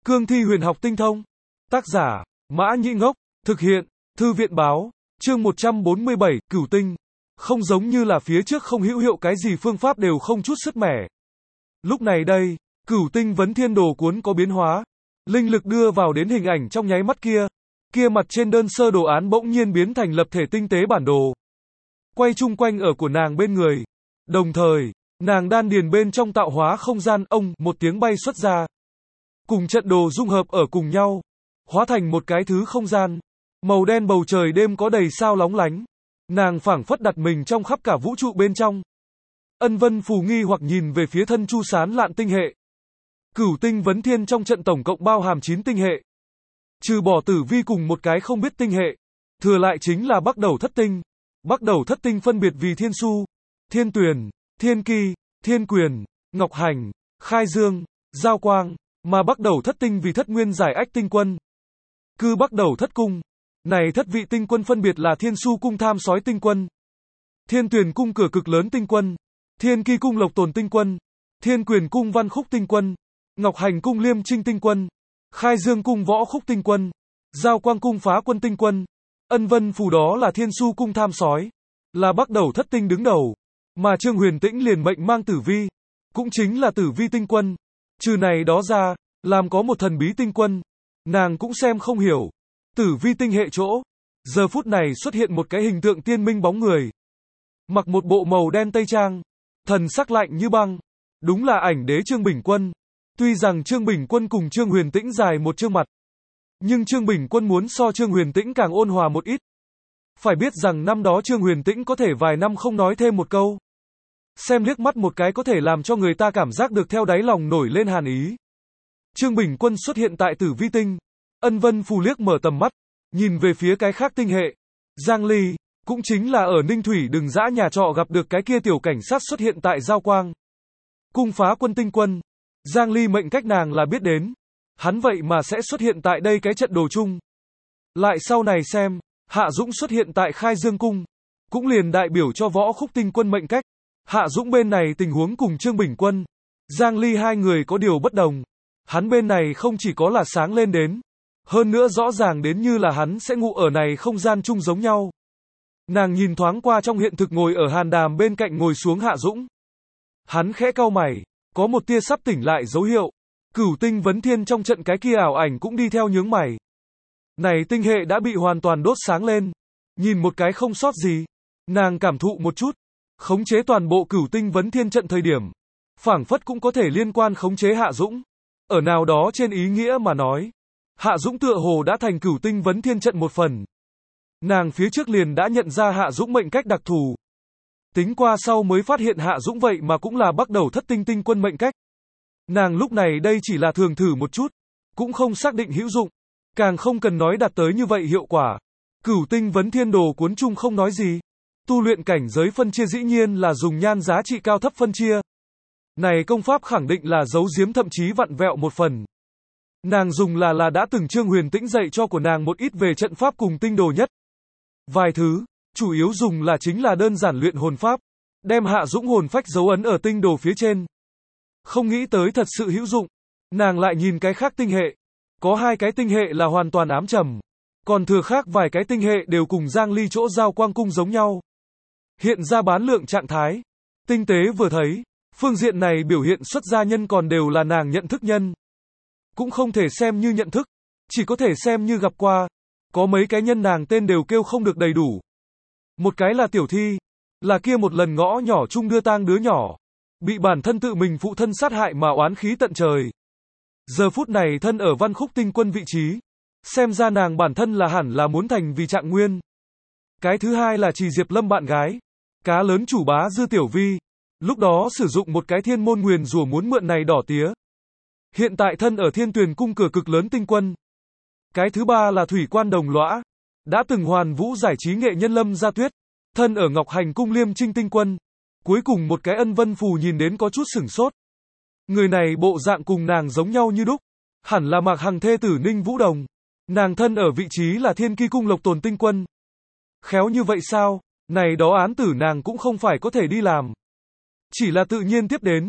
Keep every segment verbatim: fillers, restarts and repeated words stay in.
Cương thi huyền học tinh thông. Tác giả, Mã Nhĩ Ngốc. Thực hiện, Thư viện Báo. Chương một trăm bốn mươi bảy, Cửu tinh. Không giống như là phía trước không hữu hiệu cái gì phương pháp đều không chút sức mẻ. Lúc này đây, Cửu tinh vấn thiên đồ cuốn có biến hóa. Linh lực đưa vào đến hình ảnh trong nháy mắt kia. Kia mặt trên đơn sơ đồ án bỗng nhiên biến thành lập thể tinh tế bản đồ. Quay chung quanh ở của nàng bên người. Đồng thời, nàng đan điền bên trong tạo hóa không gian, ông, một tiếng bay xuất ra. Cùng trận đồ dung hợp ở cùng nhau. Hóa thành một cái thứ không gian. Màu đen bầu trời đêm có đầy sao lóng lánh. Nàng phảng phất đặt mình trong khắp cả vũ trụ bên trong. Ân Vân Phù nghi hoặc nhìn về phía thân chu sán lạn tinh hệ. Cửu tinh vấn thiên trong trận tổng cộng bao hàm chín tinh hệ. Trừ bỏ tử vi cùng một cái không biết tinh hệ. Thừa lại chính là Bắc Đẩu thất tinh. Bắc Đẩu thất tinh phân biệt vì Thiên Su, Thiên Tuyền, Thiên Ki, Thiên Quyền, Ngọc Hành, Khai Dương, Giao Quang, mà Bắc Đẩu thất tinh vì thất nguyên giải ách tinh quân. Cư Bắc Đẩu thất cung. Này thất vị tinh quân phân biệt là Thiên Su cung tham sói tinh quân, Thiên Tuyền cung cửa cực lớn tinh quân, Thiên Ki cung lộc tồn tinh quân, Thiên Quyền cung văn khúc tinh quân, Ngọc Hành cung liêm trinh tinh quân, Khai Dương cung võ khúc tinh quân, Giao Quang cung phá quân tinh quân. Ân Vân Phù đó là Thiên Su cung tham sói, là Bắc Đẩu thất tinh đứng đầu, mà Trương Huyền Tĩnh liền mệnh mang tử vi, cũng chính là tử vi tinh quân. Trừ này đó ra, làm có một thần bí tinh quân, nàng cũng xem không hiểu. Tử vi tinh hệ chỗ, giờ phút này xuất hiện một cái hình tượng tiên minh bóng người. Mặc một bộ màu đen tây trang, thần sắc lạnh như băng, đúng là ảnh đế Trương Bình Quân. Tuy rằng Trương Bình Quân cùng Trương Huyền Tĩnh dài một trương mặt, nhưng Trương Bình Quân muốn so Trương Huyền Tĩnh càng ôn hòa một ít. Phải biết rằng năm đó Trương Huyền Tĩnh có thể vài năm không nói thêm một câu. Xem liếc mắt một cái có thể làm cho người ta cảm giác được theo đáy lòng nổi lên hàn ý. Trương Bình Quân xuất hiện tại tử vi tinh. Ân Vân Phù liếc mở tầm mắt, nhìn về phía cái khác tinh hệ. Giang Ly, cũng chính là ở Ninh Thủy đừng dã nhà trọ gặp được cái kia tiểu cảnh sát xuất hiện tại Giao Quang cung phá quân tinh quân. Giang Ly mệnh cách nàng là biết đến. Hắn vậy mà sẽ xuất hiện tại đây cái trận đồ chung. Lại sau này xem, Hạ Dũng xuất hiện tại Khai Dương cung, cũng liền đại biểu cho võ khúc tinh quân mệnh cách. Hạ Dũng bên này tình huống cùng Trương Bình Quân, Giang Ly hai người có điều bất đồng. Hắn bên này không chỉ có là sáng lên đến, hơn nữa rõ ràng đến như là hắn sẽ ngủ ở này không gian chung giống nhau. Nàng nhìn thoáng qua trong hiện thực ngồi ở hàn đàm bên cạnh ngồi xuống Hạ Dũng. Hắn khẽ cau mày, có một tia sắp tỉnh lại dấu hiệu. Cửu tinh vấn thiên trong trận cái kia ảo ảnh cũng đi theo nhướng mày. Này tinh hệ đã bị hoàn toàn đốt sáng lên. Nhìn một cái không sót gì. Nàng cảm thụ một chút. Khống chế toàn bộ cửu tinh vấn thiên trận thời điểm. Phảng phất cũng có thể liên quan khống chế Hạ Dũng. Ở nào đó trên ý nghĩa mà nói. Hạ Dũng tựa hồ đã thành cửu tinh vấn thiên trận một phần. Nàng phía trước liền đã nhận ra Hạ Dũng mệnh cách đặc thù. Tính qua sau mới phát hiện Hạ Dũng vậy mà cũng là Bắc Đẩu thất tinh tinh quân mệnh cách. Nàng lúc này đây chỉ là thường thử một chút, cũng không xác định hữu dụng, càng không cần nói đạt tới như vậy hiệu quả. Cửu tinh vấn thiên đồ cuốn chung không nói gì. Tu luyện cảnh giới phân chia dĩ nhiên là dùng nhan giá trị cao thấp phân chia. Này công pháp khẳng định là giấu giếm thậm chí vặn vẹo một phần. Nàng dùng là là đã từng Trương Huyền Tĩnh dạy cho của nàng một ít về trận pháp cùng tinh đồ nhất. Vài thứ, chủ yếu dùng là chính là đơn giản luyện hồn pháp, đem Hạ Dũng hồn phách dấu ấn ở tinh đồ phía trên. Không nghĩ tới thật sự hữu dụng. Nàng lại nhìn cái khác tinh hệ. Có hai cái tinh hệ là hoàn toàn ám trầm. Còn thừa khác vài cái tinh hệ đều cùng Giang Ly chỗ Giao Quang cung giống nhau. Hiện ra bán lượng trạng thái. Tinh tế vừa thấy, phương diện này biểu hiện xuất gia nhân còn đều là nàng nhận thức nhân. Cũng không thể xem như nhận thức, chỉ có thể xem như gặp qua. Có mấy cái nhân nàng tên đều kêu không được đầy đủ. Một cái là Tiểu Thi, là kia một lần ngõ nhỏ chung đưa tang đứa nhỏ, bị bản thân tự mình phụ thân sát hại mà oán khí tận trời. Giờ phút này thân ở văn khúc tinh quân vị trí, xem ra nàng bản thân là hẳn là muốn thành vì Trạng Nguyên. Cái thứ hai là Trì Diệp Lâm bạn gái, cá lớn chủ bá Dư Tiểu Vi, lúc đó sử dụng một cái thiên môn nguyền rủa muốn mượn này đỏ tía. Hiện tại thân ở Thiên Tuyền cung cửa cực lớn tinh quân. Cái thứ ba là Thủy Quan Đồng Lõa, đã từng hoàn vũ giải trí nghệ nhân Lâm Gia Tuyết, thân ở Ngọc Hành cung liêm trinh tinh quân. Cuối cùng một cái Ân Vân Phù nhìn đến có chút sửng sốt. Người này bộ dạng cùng nàng giống nhau như đúc, hẳn là Mạc Hằng thê tử Ninh Vũ Đồng. Nàng thân ở vị trí là Thiên Ki cung lộc tồn tinh quân. Khéo như vậy sao? Này đó án tử nàng cũng không phải có thể đi làm, chỉ là tự nhiên tiếp đến.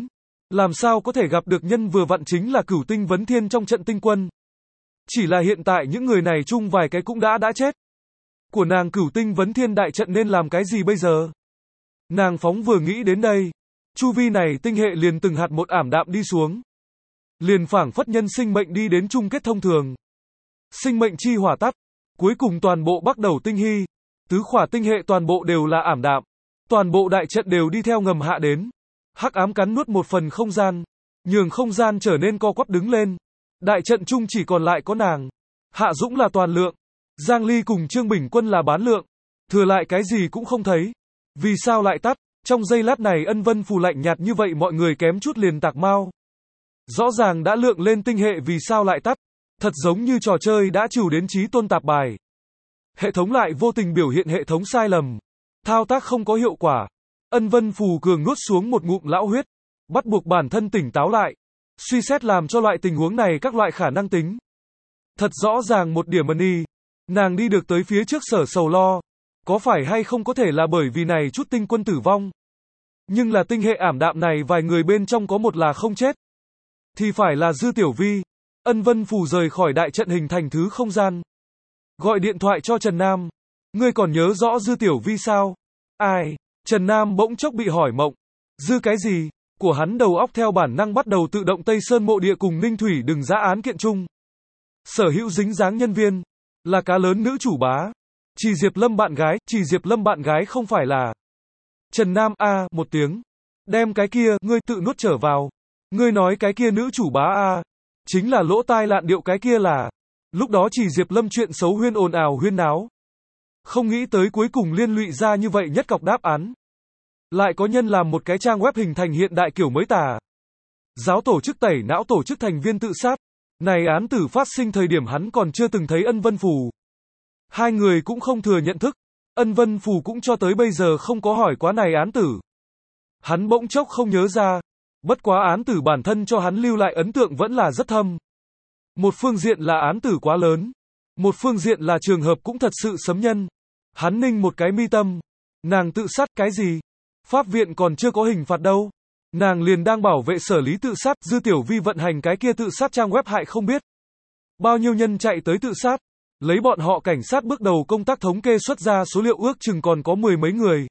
Làm sao có thể gặp được nhân vừa vặn chính là Cửu Tinh Vấn Thiên trong trận tinh quân. Chỉ là hiện tại những người này chung vài cái cũng đã đã chết. Của nàng Cửu Tinh Vấn Thiên đại trận nên làm cái gì bây giờ? Nàng phóng vừa nghĩ đến đây, chu vi này tinh hệ liền từng hạt một ảm đạm đi xuống. Liền phảng phất nhân sinh mệnh đi đến chung kết thông thường. Sinh mệnh chi hỏa tắt, cuối cùng toàn bộ bắt đầu tinh hy, tứ khỏa tinh hệ toàn bộ đều là ảm đạm. Toàn bộ đại trận đều đi theo ngầm hạ đến. Hắc ám cắn nuốt một phần không gian, nhường không gian trở nên co quắp đứng lên. Đại trận chung chỉ còn lại có nàng. Hạ Dũng là toàn lượng, Giang Ly cùng Trương Bình Quân là bán lượng, thừa lại cái gì cũng không thấy. Vì sao lại tắt? Trong giây lát này Ân Vân Phù lạnh nhạt như vậy mọi người kém chút liền tạc mau. Rõ ràng đã lượng lên tinh hệ vì sao lại tắt? Thật giống như trò chơi đã trừ đến trí tôn tạp bài. Hệ thống lại vô tình biểu hiện hệ thống sai lầm. Thao tác không có hiệu quả. Ân Vân Phù cường nuốt xuống một ngụm lão huyết, bắt buộc bản thân tỉnh táo lại, suy xét làm cho loại tình huống này các loại khả năng tính. Thật rõ ràng một điểm money, nàng đi được tới phía trước sở sầu lo, có phải hay không có thể là bởi vì này chút tinh quân tử vong. Nhưng là tinh hệ ảm đạm này vài người bên trong có một là không chết, thì phải là Dư Tiểu Vi. Ân Vân Phù rời khỏi đại trận hình thành thứ không gian, gọi điện thoại cho Trần Nam. Ngươi còn nhớ rõ Dư Tiểu Vi sao? Ai? Trần Nam bỗng chốc bị hỏi mộng. Dư cái gì? Của hắn đầu óc theo bản năng bắt đầu tự động Tây Sơn Mộ Địa cùng Ninh Thủy đừng giã án kiện chung. Sở hữu dính dáng nhân viên là cá lớn nữ chủ bá. Chỉ Diệp Lâm bạn gái, chỉ Diệp Lâm bạn gái không phải là. Trần Nam a một tiếng. Đem cái kia, ngươi tự nuốt trở vào. Ngươi nói cái kia nữ chủ bá a chính là lỗ tai lạn điệu cái kia là. Lúc đó chỉ Diệp Lâm chuyện xấu huyên ồn ào huyên náo. Không nghĩ tới cuối cùng liên lụy ra như vậy nhất cọc đáp án. Lại có nhân làm một cái trang web hình thành hiện đại kiểu mới tà. Giáo tổ chức tẩy não tổ chức thành viên tự sát. Này án tử phát sinh thời điểm hắn còn chưa từng thấy Ân Vân Phù. Hai người cũng không thừa nhận thức. Ân Vân Phù cũng cho tới bây giờ không có hỏi quá này án tử. Hắn bỗng chốc không nhớ ra. Bất quá án tử bản thân cho hắn lưu lại ấn tượng vẫn là rất thâm. Một phương diện là án tử quá lớn. Một phương diện là trường hợp cũng thật sự sấm nhân. Hắn ninh một cái mi tâm. Nàng tự sát cái gì? Pháp viện còn chưa có hình phạt đâu. Nàng liền đang bảo vệ sở lý tự sát. Dư Tiểu Vi vận hành cái kia tự sát trang web hại không biết. Bao nhiêu nhân chạy tới tự sát. Lấy bọn họ cảnh sát bước đầu công tác thống kê xuất ra số liệu ước chừng còn có mười mấy người.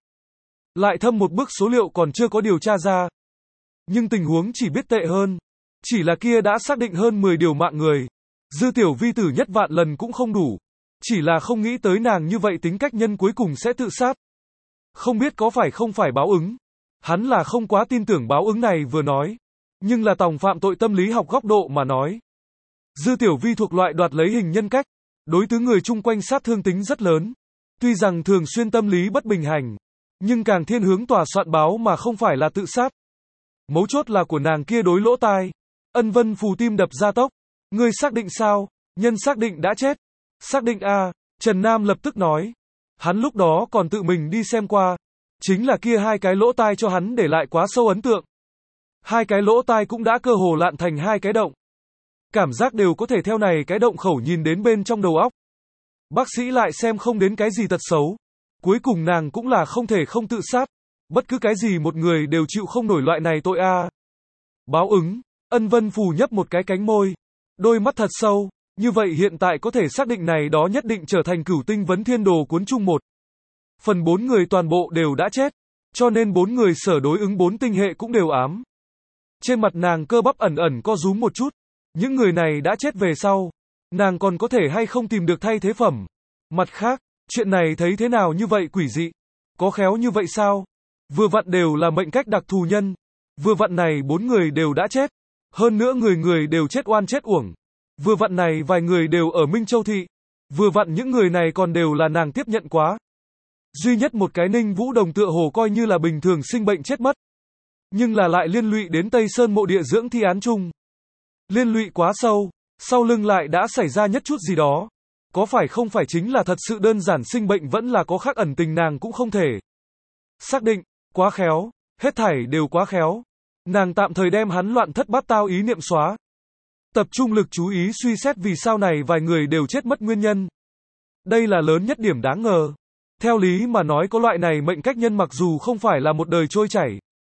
Lại thâm một bước số liệu còn chưa có điều tra ra. Nhưng tình huống chỉ biết tệ hơn. Chỉ là kia đã xác định hơn mười điều mạng người. Dư Tiểu Vi tử nhất vạn lần cũng không đủ. Chỉ là không nghĩ tới nàng như vậy tính cách nhân cuối cùng sẽ tự sát. Không biết có phải không phải báo ứng. Hắn là không quá tin tưởng báo ứng này vừa nói. Nhưng là tòng phạm tội tâm lý học góc độ mà nói. Dư Tiểu Vi thuộc loại đoạt lấy hình nhân cách. Đối với người chung quanh sát thương tính rất lớn. Tuy rằng thường xuyên tâm lý bất bình hành. Nhưng càng thiên hướng tòa soạn báo mà không phải là tự sát. Mấu chốt là của nàng kia đối lỗ tai. Ân Vân Phù tim đập gia tốc. Ngươi xác định sao? Nhân xác định đã chết. Xác định a. Trần Nam lập tức nói. Hắn lúc đó còn tự mình đi xem qua. Chính là kia hai cái lỗ tai cho hắn để lại quá sâu ấn tượng. Hai cái lỗ tai cũng đã cơ hồ lạn thành hai cái động. Cảm giác đều có thể theo này cái động khẩu nhìn đến bên trong đầu óc. Bác sĩ lại xem không đến cái gì tật xấu. Cuối cùng nàng cũng là không thể không tự sát. Bất cứ cái gì một người đều chịu không nổi loại này tội a. Báo ứng. Ân Vân Phù nhấp một cái cánh môi. Đôi mắt thật sâu. Như vậy hiện tại có thể xác định này đó nhất định trở thành Cửu Tinh Vấn Thiên Đồ cuốn chung một. Phần bốn người toàn bộ đều đã chết. Cho nên bốn người sở đối ứng bốn tinh hệ cũng đều ám. Trên mặt nàng cơ bắp ẩn ẩn co rúm một chút. Những người này đã chết về sau. Nàng còn có thể hay không tìm được thay thế phẩm. Mặt khác, chuyện này thấy thế nào như vậy quỷ dị. Có khéo như vậy sao? Vừa vặn đều là mệnh cách đặc thù nhân. Vừa vặn này bốn người đều đã chết. Hơn nữa người người đều chết oan chết uổng. Vừa vặn này vài người đều ở Minh Châu Thị. Vừa vặn những người này còn đều là nàng tiếp nhận quá. Duy nhất một cái Ninh Vũ Đồng tựa hồ coi như là bình thường sinh bệnh chết mất. Nhưng là lại liên lụy đến Tây Sơn Mộ Địa dưỡng thi án chung. Liên lụy quá sâu, sau lưng lại đã xảy ra nhất chút gì đó. Có phải không phải chính là thật sự đơn giản sinh bệnh vẫn là có khác ẩn tình nàng cũng không thể xác định, quá khéo, hết thảy đều quá khéo. Nàng tạm thời đem hắn loạn thất bát tao ý niệm xóa. Tập trung lực chú ý suy xét vì sao này vài người đều chết mất nguyên nhân. Đây là lớn nhất điểm đáng ngờ. Theo lý mà nói có loại này mệnh cách nhân mặc dù không phải là một đời trôi chảy.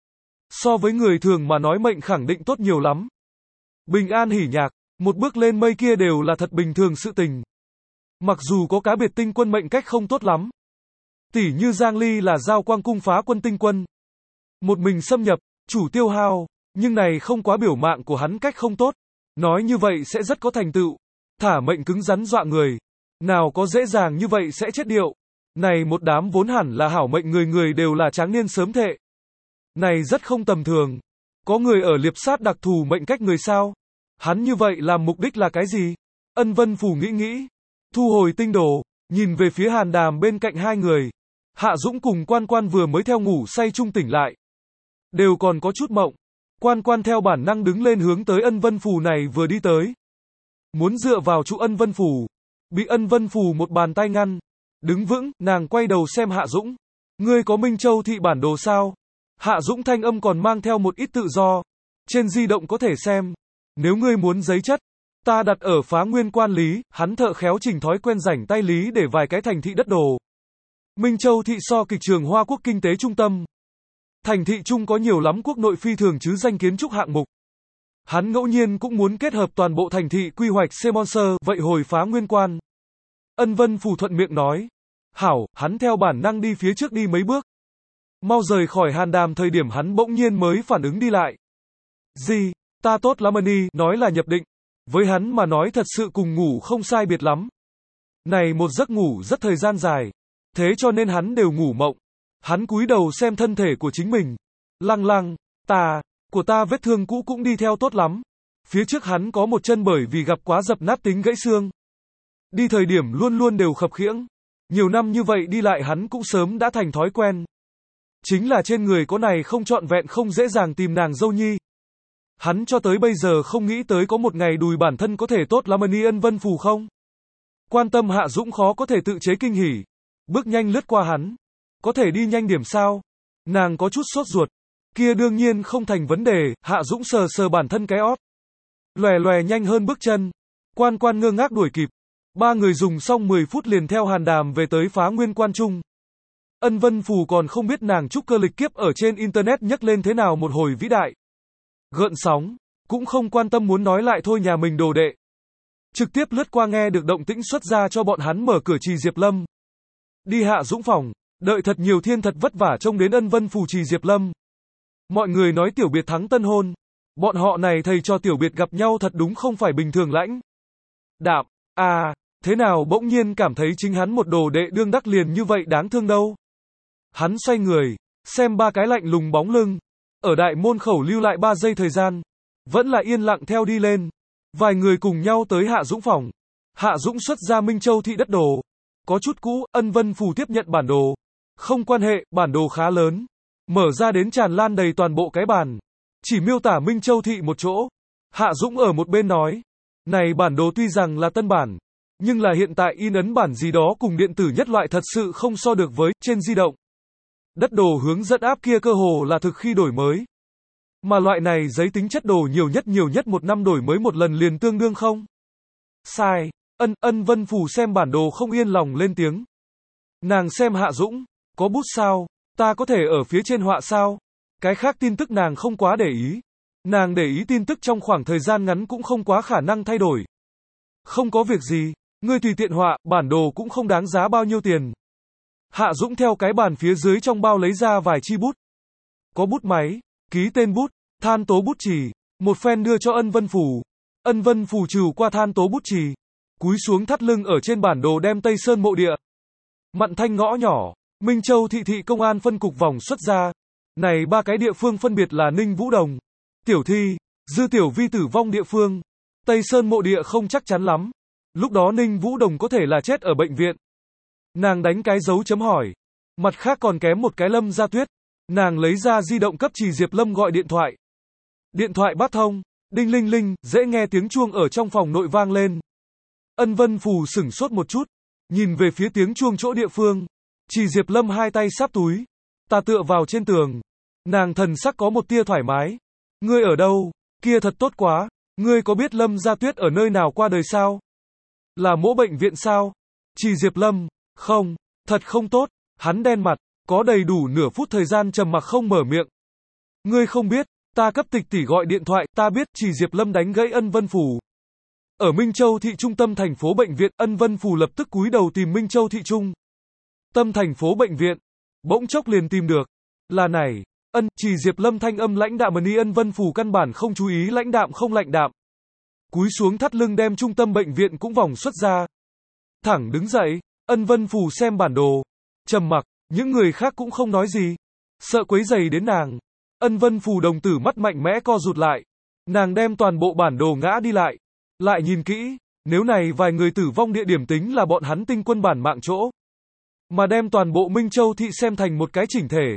So với người thường mà nói mệnh khẳng định tốt nhiều lắm. Bình an hỉ nhạc, một bước lên mây kia đều là thật bình thường sự tình. Mặc dù có cá biệt tinh quân mệnh cách không tốt lắm. Tỉ như Giang Ly là giao quang cung phá quân tinh quân. Một mình xâm nhập, chủ tiêu hao, nhưng này không quá biểu mạng của hắn cách không tốt. Nói như vậy sẽ rất có thành tựu. Thả mệnh cứng rắn dọa người. Nào có dễ dàng như vậy sẽ chết điệu. Này một đám vốn hẳn là hảo mệnh người người đều là tráng niên sớm thệ. Này rất không tầm thường. Có người ở liệp sát đặc thù mệnh cách người sao? Hắn như vậy làm mục đích là cái gì? Ân Vân Phù nghĩ nghĩ. Thu hồi tinh đồ, nhìn về phía Hàn Đàm bên cạnh hai người. Hạ Dũng cùng Quan Quan vừa mới theo ngủ say trung tỉnh lại. Đều còn có chút mộng. Quan Quan theo bản năng đứng lên hướng tới Ân Vân Phù này vừa đi tới. Muốn dựa vào trụ Ân Vân Phù. Bị Ân Vân Phù một bàn tay ngăn. Đứng vững, nàng quay đầu xem Hạ Dũng. Ngươi có Minh Châu thị bản đồ sao? Hạ Dũng thanh âm còn mang theo một ít tự do. Trên di động có thể xem. Nếu ngươi muốn giấy chất, ta đặt ở Phá Nguyên Quan lý, hắn thợ khéo chỉnh thói quen rảnh tay lý để vài cái thành thị đất đồ. Minh Châu thị so kịch trường Hoa Quốc kinh tế trung tâm. Thành thị trung có nhiều lắm quốc nội phi thường chứ danh kiến trúc hạng mục. Hắn ngẫu nhiên cũng muốn kết hợp toàn bộ thành thị quy hoạch Semonser, vậy hồi Phá Nguyên Quan. Ân Vân Phù thuận miệng nói. Hảo, hắn theo bản năng đi phía trước đi mấy bước. Mau rời khỏi Hàn Đàm thời điểm hắn bỗng nhiên mới phản ứng đi lại. Gì, ta tốt lắm Ân, nói là nhập định. Với hắn mà nói thật sự cùng ngủ không sai biệt lắm. Này một giấc ngủ rất thời gian dài. Thế cho nên hắn đều ngủ mộng. Hắn cúi đầu xem thân thể của chính mình. Lăng lăng, ta, của ta vết thương cũ cũng đi theo tốt lắm. Phía trước hắn có một chân bởi vì gặp quá dập nát tính gãy xương. Đi thời điểm luôn luôn đều khập khiễng. Nhiều năm như vậy đi lại hắn cũng sớm đã thành thói quen. Chính là trên người có này không trọn vẹn không dễ dàng tìm nàng dâu nhi. Hắn cho tới bây giờ không nghĩ tới có một ngày đùi bản thân có thể tốt lắm Ân Ân Vân Phù không. Quan tâm Hạ Dũng khó có thể tự chế kinh hỉ. Bước nhanh lướt qua hắn. Có thể đi nhanh điểm sao? Nàng có chút sốt ruột. Kia đương nhiên không thành vấn đề, Hạ Dũng sờ sờ bản thân cái ót. Lòe lòe nhanh hơn bước chân. Quan Quan ngơ ngác đuổi kịp. Ba người dùng xong mười phút liền theo Hàn Đàm về tới Phá Nguyên Quan Trung. Ân Vân Phù còn không biết nàng trúc cơ lịch kiếp ở trên internet nhắc lên thế nào một hồi vĩ đại. Gợn sóng, cũng không quan tâm muốn nói lại thôi nhà mình đồ đệ. Trực tiếp lướt qua nghe được động tĩnh xuất ra cho bọn hắn mở cửa trì Diệp Lâm. Đi Hạ Dũng phòng, đợi thật nhiều thiên thật vất vả trông đến Ân Vân Phù trì Diệp Lâm. Mọi người nói tiểu biệt thắng tân hôn. Bọn họ này thầy cho tiểu biệt gặp nhau thật đúng không phải bình thường lãnh. Đạm, à, thế nào bỗng nhiên cảm thấy chính hắn một đồ đệ đương đắc liền như vậy đáng thương đâu. Hắn xoay người, xem ba cái lạnh lùng bóng lưng. Ở đại môn khẩu lưu lại ba giây thời gian. Vẫn là yên lặng theo đi lên. Vài người cùng nhau tới Hạ Dũng phòng. Hạ Dũng xuất ra Minh Châu thị đất đồ. Có chút cũ, Ân Vân Phù tiếp nhận bản đồ. Không quan hệ, bản đồ khá lớn. Mở ra đến tràn lan đầy toàn bộ cái bàn. Chỉ miêu tả Minh Châu thị một chỗ. Hạ Dũng ở một bên nói. Này bản đồ tuy rằng là tân bản. Nhưng là hiện tại in ấn bản gì đó cùng điện tử nhất loại thật sự không so được với trên di động. Đất đồ hướng dẫn áp kia cơ hồ là thực khi đổi mới. Mà loại này giấy tính chất đồ nhiều nhất nhiều nhất một năm đổi mới một lần liền tương đương không? Sai. Ân, Ân Vân Phù xem bản đồ không yên lòng lên tiếng. Nàng xem Hạ Dũng. Có bút sao? Ta có thể ở phía trên họa sao? Cái khác tin tức nàng không quá để ý. Nàng để ý tin tức trong khoảng thời gian ngắn cũng không quá khả năng thay đổi. Không có việc gì. Ngươi tùy tiện họa, bản đồ cũng không đáng giá bao nhiêu tiền. Hạ Dũng theo cái bàn phía dưới trong bao lấy ra vài chi bút. Có bút máy, ký tên bút, than tố bút chì, một phen đưa cho Ân Vân Phù. Ân Vân Phù trừ qua than tố bút chì, cúi xuống thắt lưng ở trên bản đồ đem Tây Sơn mộ địa. Mặn Thanh ngõ nhỏ, Minh Châu thị thị công an phân cục vòng xuất ra. Này ba cái địa phương phân biệt là Ninh Vũ Đồng, Tiểu Thi, Dư Tiểu Vi tử vong địa phương. Tây Sơn mộ địa không chắc chắn lắm. Lúc đó Ninh Vũ Đồng có thể là chết ở bệnh viện. Nàng đánh cái dấu chấm hỏi. Mặt khác còn kém một cái Lâm Gia Tuyết. Nàng lấy ra di động cấp trì Diệp Lâm gọi điện thoại. Điện thoại bắt thông. Đinh linh linh, dễ nghe tiếng chuông ở trong phòng nội vang lên. Ân Vân Phù sửng sốt một chút. Nhìn về phía tiếng chuông chỗ địa phương. Trì Diệp Lâm hai tay sáp túi. Ta tựa vào trên tường. Nàng thần sắc có một tia thoải mái. Ngươi ở đâu? Kia thật tốt quá. Ngươi có biết Lâm Gia Tuyết ở nơi nào qua đời sao? Là mỗ bệnh viện sao? Trì Diệp Lâm. Không, thật không tốt. Hắn đen mặt, có đầy đủ nửa phút thời gian trầm mặc không mở miệng. Ngươi không biết, ta cấp tịch tỷ gọi điện thoại, ta biết, chỉ Diệp Lâm đánh gãy Ân Vân Phù. Ở Minh Châu thị trung tâm thành phố bệnh viện, Ân Vân Phù lập tức cúi đầu tìm Minh Châu thị trung tâm thành phố bệnh viện. Bỗng chốc liền tìm được. Là này, Ân, chỉ Diệp Lâm thanh âm lãnh đạm mà ni Ân Vân Phù căn bản không chú ý lãnh đạm không lạnh đạm. Cúi xuống thắt lưng đem trung tâm bệnh viện cũng vòng xuất ra. Thẳng đứng dậy, Ân Vân Phù xem bản đồ. Trầm mặc, những người khác cũng không nói gì. Sợ quấy rầy đến nàng. Ân Vân Phù đồng tử mắt mạnh mẽ co rụt lại. Nàng đem toàn bộ bản đồ ngã đi lại. Lại nhìn kỹ, nếu này vài người tử vong địa điểm tính là bọn hắn tinh quân bản mạng chỗ. Mà đem toàn bộ Minh Châu thị xem thành một cái chỉnh thể.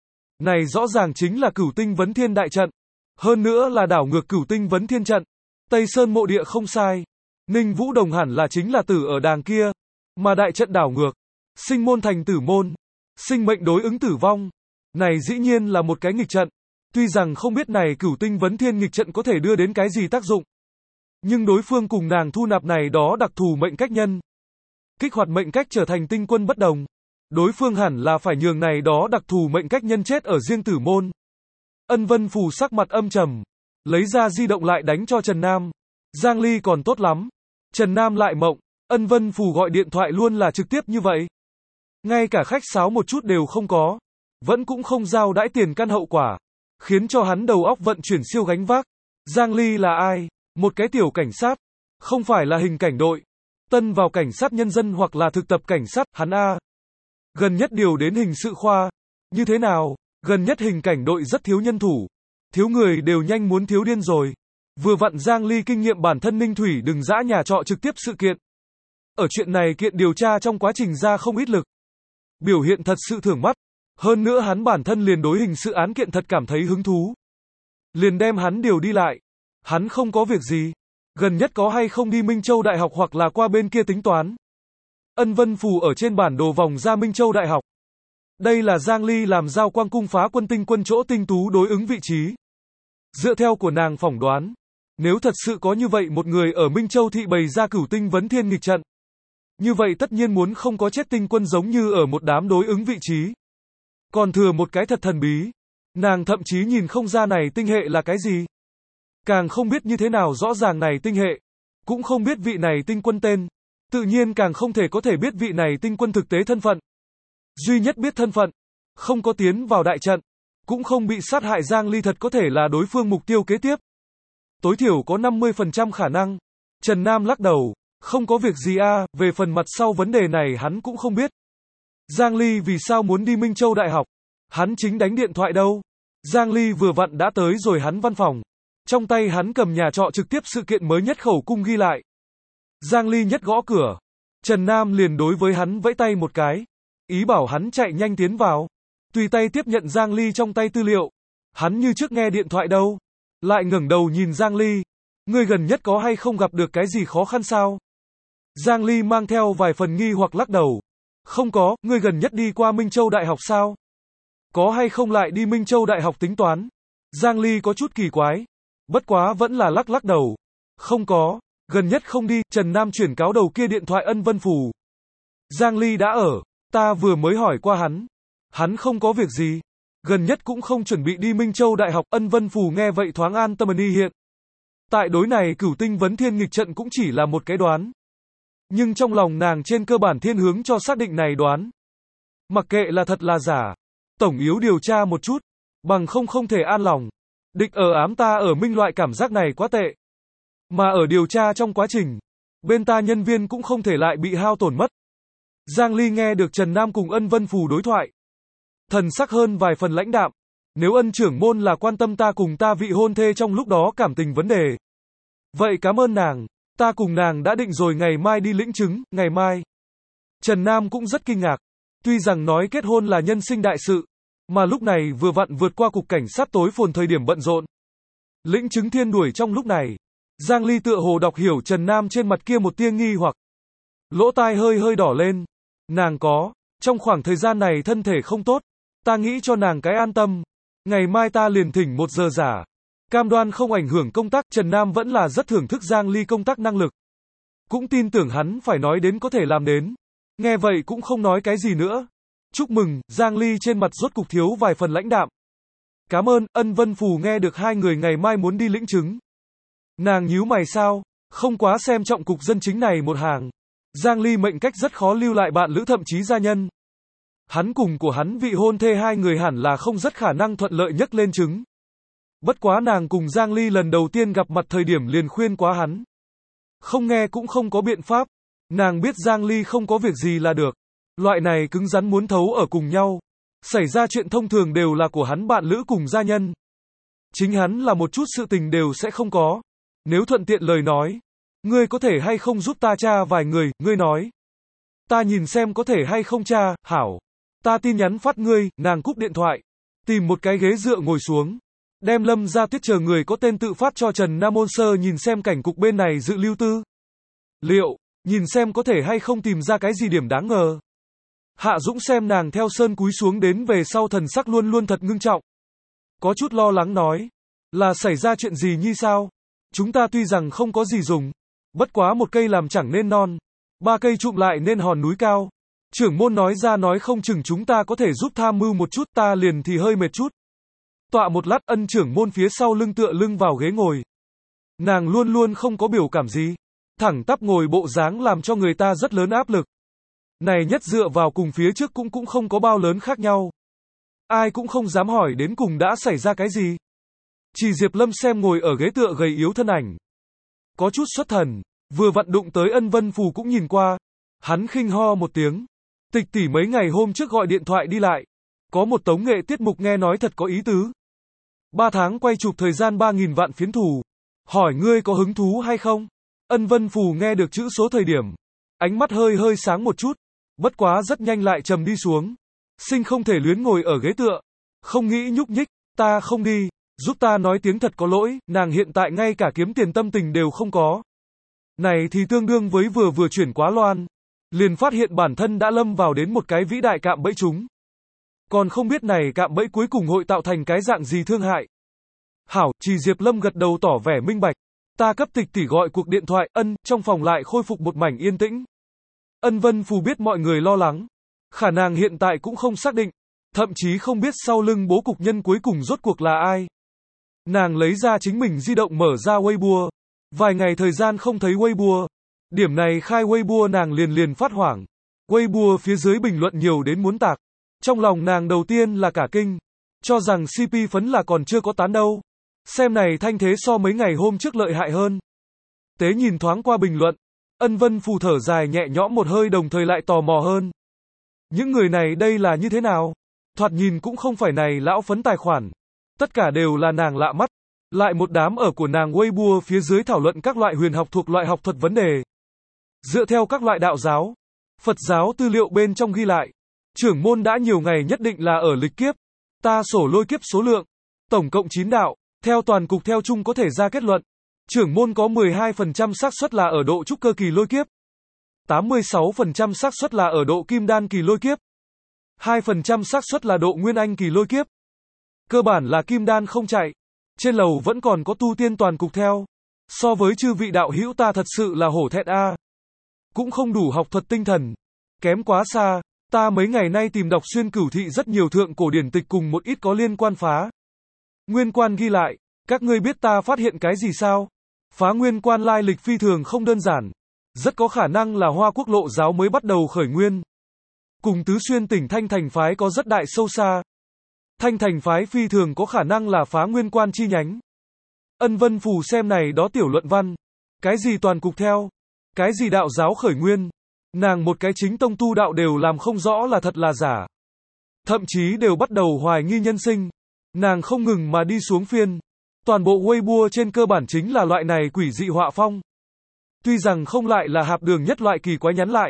Này rõ ràng chính là Cửu Tinh Vấn Thiên đại trận. Hơn nữa là đảo ngược Cửu Tinh Vấn Thiên trận. Tây Sơn mộ địa không sai. Ninh Vũ Đồng hẳn là chính là tử ở đàng kia. Mà đại trận đảo ngược. Sinh môn thành tử môn. Sinh mệnh đối ứng tử vong. Này dĩ nhiên là một cái nghịch trận. Tuy rằng không biết này Cửu Tinh Vấn Thiên nghịch trận có thể đưa đến cái gì tác dụng. Nhưng đối phương cùng nàng thu nạp này đó đặc thù mệnh cách nhân. Kích hoạt mệnh cách trở thành tinh quân bất đồng. Đối phương hẳn là phải nhường này đó đặc thù mệnh cách nhân chết ở riêng tử môn. Ân Vân Phù sắc mặt âm trầm. Lấy ra di động lại đánh cho Trần Nam. Giang Ly còn tốt lắm. Trần Nam lại mộng. Ân Vân Phù gọi điện thoại luôn là trực tiếp như vậy. Ngay cả khách sáo một chút đều không có. Vẫn cũng không giao đãi tiền căn hậu quả. Khiến cho hắn đầu óc vận chuyển siêu gánh vác. Giang Ly là ai? Một cái tiểu cảnh sát. Không phải là hình cảnh đội. Tân vào cảnh sát nhân dân hoặc là thực tập cảnh sát, hắn A. Gần nhất điều đến hình sự khoa. Như thế nào? Gần nhất hình cảnh đội rất thiếu nhân thủ. Thiếu người đều nhanh muốn thiếu điên rồi. Vừa vặn Giang Ly kinh nghiệm bản thân Ninh Thủy đừng dã nhà trọ trực tiếp sự kiện. Ở chuyện này kiện điều tra trong quá trình ra không ít lực. Biểu hiện thật sự thưởng mắt. Hơn nữa hắn bản thân liền đối hình sự án kiện thật cảm thấy hứng thú. Liền đem hắn điều đi lại. Hắn không có việc gì. Gần nhất có hay không đi Minh Châu Đại học hoặc là qua bên kia tính toán. Ân Vân Phù ở trên bản đồ vòng ra Minh Châu Đại học. Đây là Giang Ly làm giao quang cung phá quân tinh quân chỗ tinh tú đối ứng vị trí. Dựa theo của nàng phỏng đoán. Nếu thật sự có như vậy một người ở Minh Châu thị bày ra Cửu Tinh Vấn Thiên nghịch trận. Như vậy tất nhiên muốn không có chết tinh quân giống như ở một đám đối ứng vị trí. Còn thừa một cái thật thần bí. Nàng thậm chí nhìn không ra này tinh hệ là cái gì. Càng không biết như thế nào rõ ràng này tinh hệ. Cũng không biết vị này tinh quân tên. Tự nhiên càng không thể có thể biết vị này tinh quân thực tế thân phận. Duy nhất biết thân phận. Không có tiến vào đại trận. Cũng không bị sát hại Giang Ly thật có thể là đối phương mục tiêu kế tiếp. Tối thiểu có năm mươi phần trăm khả năng. Trần Nam lắc đầu. Không có việc gì a, về phần mặt sau vấn đề này hắn cũng không biết. Giang Ly vì sao muốn đi Minh Châu Đại học? Hắn chính đánh điện thoại đâu. Giang Ly vừa vặn đã tới rồi hắn văn phòng. Trong tay hắn cầm nhà trọ trực tiếp sự kiện mới nhất khẩu cung ghi lại. Giang Ly nhất gõ cửa. Trần Nam liền đối với hắn vẫy tay một cái. Ý bảo hắn chạy nhanh tiến vào. Tùy tay tiếp nhận Giang Ly trong tay tư liệu. Hắn như trước nghe điện thoại đâu. Lại ngẩng đầu nhìn Giang Ly. Ngươi gần nhất có hay không gặp được cái gì khó khăn sao? Giang Ly mang theo vài phần nghi hoặc lắc đầu. Không có, ngươi gần nhất đi qua Minh Châu Đại học sao? Có hay không lại đi Minh Châu Đại học tính toán? Giang Ly có chút kỳ quái. Bất quá vẫn là lắc lắc đầu. Không có, gần nhất không đi, Trần Nam chuyển cáo đầu kia điện thoại Ân Vân Phù. Giang Ly đã ở, ta vừa mới hỏi qua hắn. Hắn không có việc gì. Gần nhất cũng không chuẩn bị đi Minh Châu Đại học, Ân Vân Phù nghe vậy thoáng an tâm ni hiện. Tại đối này Cửu Tinh Vấn Thiên nghịch trận cũng chỉ là một cái đoán. Nhưng trong lòng nàng trên cơ bản thiên hướng cho xác định này đoán. Mặc kệ là thật là giả. Tổng yếu điều tra một chút. Bằng không không thể an lòng. Địch ở ám ta ở minh loại cảm giác này quá tệ. Mà ở điều tra trong quá trình. Bên ta nhân viên cũng không thể lại bị hao tổn mất. Giang Ly nghe được Trần Nam cùng Ân Vân Phù đối thoại. Thần sắc hơn vài phần lãnh đạm. Nếu Ân trưởng môn là quan tâm ta cùng ta vị hôn thê trong lúc đó cảm tình vấn đề. Vậy cảm ơn nàng. Ta cùng nàng đã định rồi ngày mai đi lĩnh chứng, ngày mai. Trần Nam cũng rất kinh ngạc. Tuy rằng nói kết hôn là nhân sinh đại sự. Mà lúc này vừa vặn vượt qua cục cảnh sát tối phồn thời điểm bận rộn. Lĩnh chứng thiên đuổi trong lúc này. Giang Ly tựa hồ đọc hiểu Trần Nam trên mặt kia một tia nghi hoặc. Lỗ tai hơi hơi đỏ lên. Nàng có, trong khoảng thời gian này thân thể không tốt. Ta nghĩ cho nàng cái an tâm. Ngày mai ta liền thỉnh một giờ giả. Cam đoan không ảnh hưởng công tác. Trần Nam vẫn là rất thưởng thức Giang Ly công tác năng lực. Cũng tin tưởng hắn phải nói đến có thể làm đến. Nghe vậy cũng không nói cái gì nữa. Chúc mừng, Giang Ly trên mặt rốt cục thiếu vài phần lãnh đạm. Cảm ơn, Ân Vân Phù nghe được hai người ngày mai muốn đi lĩnh chứng. Nàng nhíu mày sao, không quá xem trọng cục dân chính này một hàng. Giang Ly mệnh cách rất khó lưu lại bạn lữ thậm chí gia nhân. Hắn cùng của hắn vị hôn thê hai người hẳn là không rất khả năng thuận lợi nhấc lên chứng. Bất quá nàng cùng Giang Ly lần đầu tiên gặp mặt thời điểm liền khuyên quá hắn. Không nghe cũng không có biện pháp. Nàng biết Giang Ly không có việc gì là được. Loại này cứng rắn muốn thấu ở cùng nhau. Xảy ra chuyện thông thường đều là của hắn bạn lữ cùng gia nhân. Chính hắn là một chút sự tình đều sẽ không có. Nếu thuận tiện lời nói. Ngươi có thể hay không giúp ta tra vài người, ngươi nói. Ta nhìn xem có thể hay không tra, hảo. Ta tin nhắn phát ngươi, nàng cúp điện thoại. Tìm một cái ghế dựa ngồi xuống. Đem Lâm Gia Tuyết chờ người có tên tự phát cho Trần Nam Môn Sơ nhìn xem cảnh cục bên này dự lưu tư. Liệu, nhìn xem có thể hay không tìm ra cái gì điểm đáng ngờ. Hạ Dũng xem nàng theo sơn cúi xuống đến về sau thần sắc luôn luôn thật ngưng trọng. Có chút lo lắng nói. Là xảy ra chuyện gì như sao? Chúng ta tuy rằng không có gì dùng. Bất quá một cây làm chẳng nên non. Ba cây trụm lại nên hòn núi cao. Trưởng môn nói ra nói không chừng chúng ta có thể giúp tham mưu một chút, ta liền thì hơi mệt chút. Tọa một lát, Ân trưởng môn phía sau lưng tựa lưng vào ghế ngồi. Nàng luôn luôn không có biểu cảm gì. Thẳng tắp ngồi bộ dáng làm cho người ta rất lớn áp lực. Này nhất dựa vào cùng phía trước cũng cũng không có bao lớn khác nhau. Ai cũng không dám hỏi đến cùng đã xảy ra cái gì. Chỉ Diệp Lâm xem ngồi ở ghế tựa gầy yếu thân ảnh. Có chút xuất thần, vừa vặn đụng tới Ân Vân Phù cũng nhìn qua. Hắn khinh ho một tiếng. Tịch tỷ mấy ngày hôm trước gọi điện thoại đi lại. Có một tống nghệ tiết mục nghe nói thật có ý tứ. Ba tháng quay chụp thời gian ba nghìn vạn phiến thủ. Hỏi ngươi có hứng thú hay không? Ân Vân Phù nghe được chữ số thời điểm. Ánh mắt hơi hơi sáng một chút. Bất quá rất nhanh lại trầm đi xuống. Sinh không thể luyến ngồi ở ghế tựa. Không nghĩ nhúc nhích, ta không đi. Giúp ta nói tiếng thật có lỗi, nàng hiện tại ngay cả kiếm tiền tâm tình đều không có. Này thì tương đương với vừa vừa chuyển quá loan. Liền phát hiện bản thân đã lâm vào đến một cái vĩ đại cạm bẫy chúng. Còn không biết này cạm bẫy cuối cùng hội tạo thành cái dạng gì thương hại. Hảo, chỉ Diệp Lâm gật đầu tỏ vẻ minh bạch. Ta cấp tịch tỷ gọi cuộc điện thoại, Ân, trong phòng lại khôi phục một mảnh yên tĩnh. Ân Vân Phù biết mọi người lo lắng. Khả năng hiện tại cũng không xác định. Thậm chí không biết sau lưng bố cục nhân cuối cùng rốt cuộc là ai. Nàng lấy ra chính mình di động mở ra Weibo. Vài ngày thời gian không thấy Weibo. Điểm này khai Weibo nàng liền liền phát hoảng. Weibo phía dưới bình luận nhiều đến muốn tạc. Trong lòng nàng đầu tiên là cả kinh. Cho rằng xê pê phấn là còn chưa có tán đâu. Xem này thanh thế so mấy ngày hôm trước lợi hại hơn. Tế nhìn thoáng qua bình luận. Ân Vân Phù thở dài nhẹ nhõm một hơi đồng thời lại tò mò hơn. Những người này đây là như thế nào? Thoạt nhìn cũng không phải này lão phấn tài khoản. Tất cả đều là nàng lạ mắt. Lại một đám ở của nàng Weibo phía dưới thảo luận các loại huyền học thuộc loại học thuật vấn đề. Dựa theo các loại đạo giáo, Phật giáo tư liệu bên trong ghi lại. Trưởng môn đã nhiều ngày nhất định là ở lịch kiếp. Ta sổ lôi kiếp số lượng. Tổng cộng chín đạo. Theo toàn cục theo chung có thể ra kết luận. Trưởng môn có mười hai phần trăm xác suất là ở độ trúc cơ kỳ lôi kiếp. tám mươi sáu phần trăm xác suất là ở độ kim đan kỳ lôi kiếp. hai phần trăm xác suất là độ nguyên anh kỳ lôi kiếp. Cơ bản là kim đan không chạy. Trên lầu vẫn còn có tu tiên toàn cục theo. So với chư vị đạo hữu ta thật sự là hổ thẹn a. Cũng không đủ học thuật tinh thần. Kém quá xa. Ta mấy ngày nay tìm đọc xuyên cửu thị rất nhiều thượng cổ điển tịch cùng một ít có liên quan phá. Nguyên quan ghi lại. Các ngươi biết ta phát hiện cái gì sao? Phá nguyên quan lai lịch phi thường không đơn giản. Rất có khả năng là Hoa Quốc Lộ giáo mới bắt đầu khởi nguyên. Cùng tứ xuyên tỉnh Thanh Thành phái có rất đại sâu xa. Thanh Thành phái phi thường có khả năng là phá nguyên quan chi nhánh. Ân Vân Phù xem này đó tiểu luận văn. Cái gì toàn cục theo? Cái gì đạo giáo khởi nguyên? Nàng một cái chính tông tu đạo đều làm không rõ là thật là giả. Thậm chí đều bắt đầu hoài nghi nhân sinh. Nàng không ngừng mà đi xuống phiên. Toàn bộ Weibo trên cơ bản chính là loại này quỷ dị họa phong. Tuy rằng không lại là hạp đường nhất loại kỳ quái nhắn lại.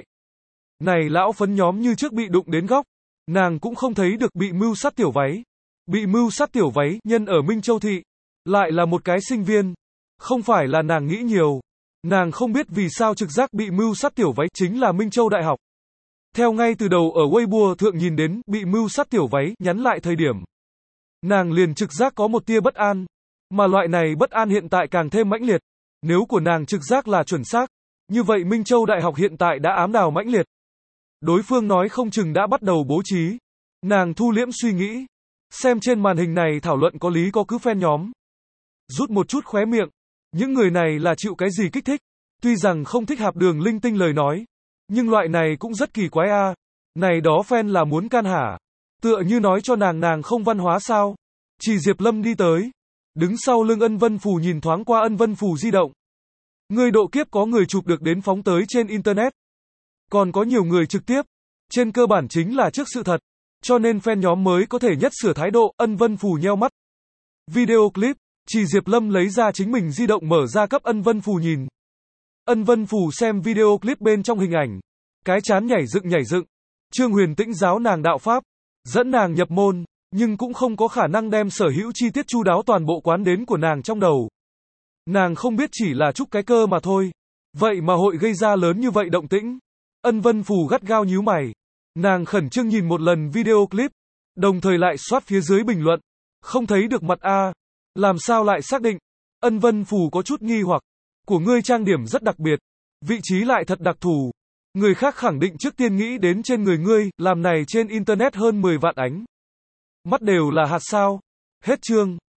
Này lão phấn nhóm như trước bị đụng đến góc. Nàng cũng không thấy được bị mưu sát tiểu váy. Bị mưu sát tiểu váy nhân ở Minh Châu Thị. Lại là một cái sinh viên. Không phải là nàng nghĩ nhiều. Nàng không biết vì sao trực giác bị mưu sát tiểu váy chính là Minh Châu Đại học. Theo ngay từ đầu ở Weibo thượng nhìn đến bị mưu sát tiểu váy nhắn lại thời điểm. Nàng liền trực giác có một tia bất an. Mà loại này bất an hiện tại càng thêm mãnh liệt. Nếu của nàng trực giác là chuẩn xác. Như vậy Minh Châu Đại học hiện tại đã ám đào mãnh liệt. Đối phương nói không chừng đã bắt đầu bố trí. Nàng thu liễm suy nghĩ. Xem trên màn hình này thảo luận có lý có cứ fan nhóm. Rút một chút khóe miệng. Những người này là chịu cái gì kích thích? Tuy rằng không thích hạp đường linh tinh lời nói. Nhưng loại này cũng rất kỳ quái a. Này đó fan là muốn can hả? Tựa như nói cho nàng nàng không văn hóa sao? Chỉ Diệp Lâm đi tới. Đứng sau lưng Ân Vân Phù nhìn thoáng qua Ân Vân Phù di động. Người độ kiếp có người chụp được đến phóng tới trên Internet. Còn có nhiều người trực tiếp. Trên cơ bản chính là trước sự thật. Cho nên fan nhóm mới có thể nhất sửa thái độ. Ân Vân Phù nheo mắt. Video clip. Chỉ Diệp Lâm lấy ra chính mình di động mở ra cấp Ân Vân Phù nhìn. Ân Vân Phù xem video clip bên trong hình ảnh. Cái chán nhảy dựng nhảy dựng. Trương Huyền Tĩnh giáo nàng đạo pháp. Dẫn nàng nhập môn. Nhưng cũng không có khả năng đem sở hữu chi tiết chu đáo toàn bộ quán đến của nàng trong đầu. Nàng không biết chỉ là trúc cái cơ mà thôi. Vậy mà hội gây ra lớn như vậy động tĩnh. Ân Vân Phù gắt gao nhíu mày. Nàng khẩn trương nhìn một lần video clip. Đồng thời lại soát phía dưới bình luận. Không thấy được mặt a. Làm sao lại xác định? Ân Vân Phù có chút nghi hoặc. Của ngươi trang điểm rất đặc biệt. Vị trí lại thật đặc thù. Người khác khẳng định trước tiên nghĩ đến trên người ngươi, làm này trên internet hơn mười vạn ánh. Mắt đều là hạt sao. Hết chương.